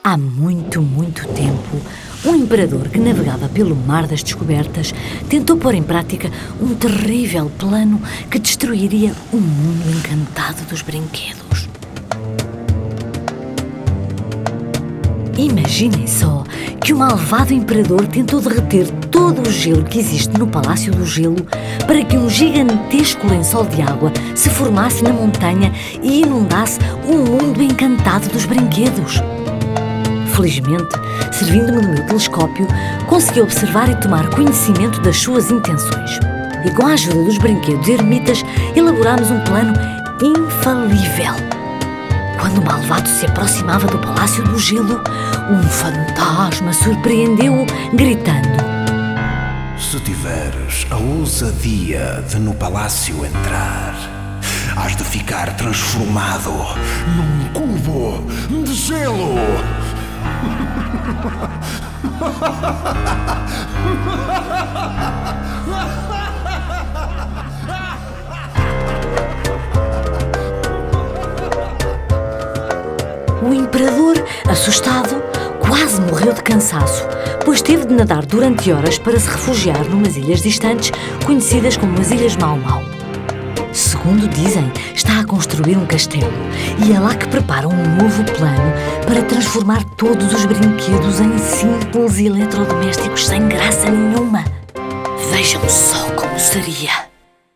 Há muito, muito tempo, um imperador que navegava pelo mar das descobertas tentou pôr em prática um terrível plano que destruiria o mundo encantado dos brinquedos. Imaginem só que o malvado imperador tentou derreter todo o gelo que existe no Palácio do Gelo para que um gigantesco lençol de água se formasse na montanha e inundasse o mundo encantado dos brinquedos. Felizmente, servindo-me do meu telescópio, consegui observar e tomar conhecimento das suas intenções. E com a ajuda dos brinquedos ermitas, elaborámos um plano infalível. Quando o malvado se aproximava do Palácio do Gelo, um fantasma surpreendeu-o, gritando: Se tiveres a ousadia de no palácio entrar, has de ficar transformado num cubo de gelo. O imperador, assustado, quase morreu de cansaço, pois teve de nadar durante horas para se refugiar numas ilhas distantes, conhecidas como as Ilhas Mau Mau. Segundo dizem, está a construir um castelo e é lá que prepara um novo plano para transformar todos os brinquedos em simples eletrodomésticos sem graça nenhuma. Vejam só como seria!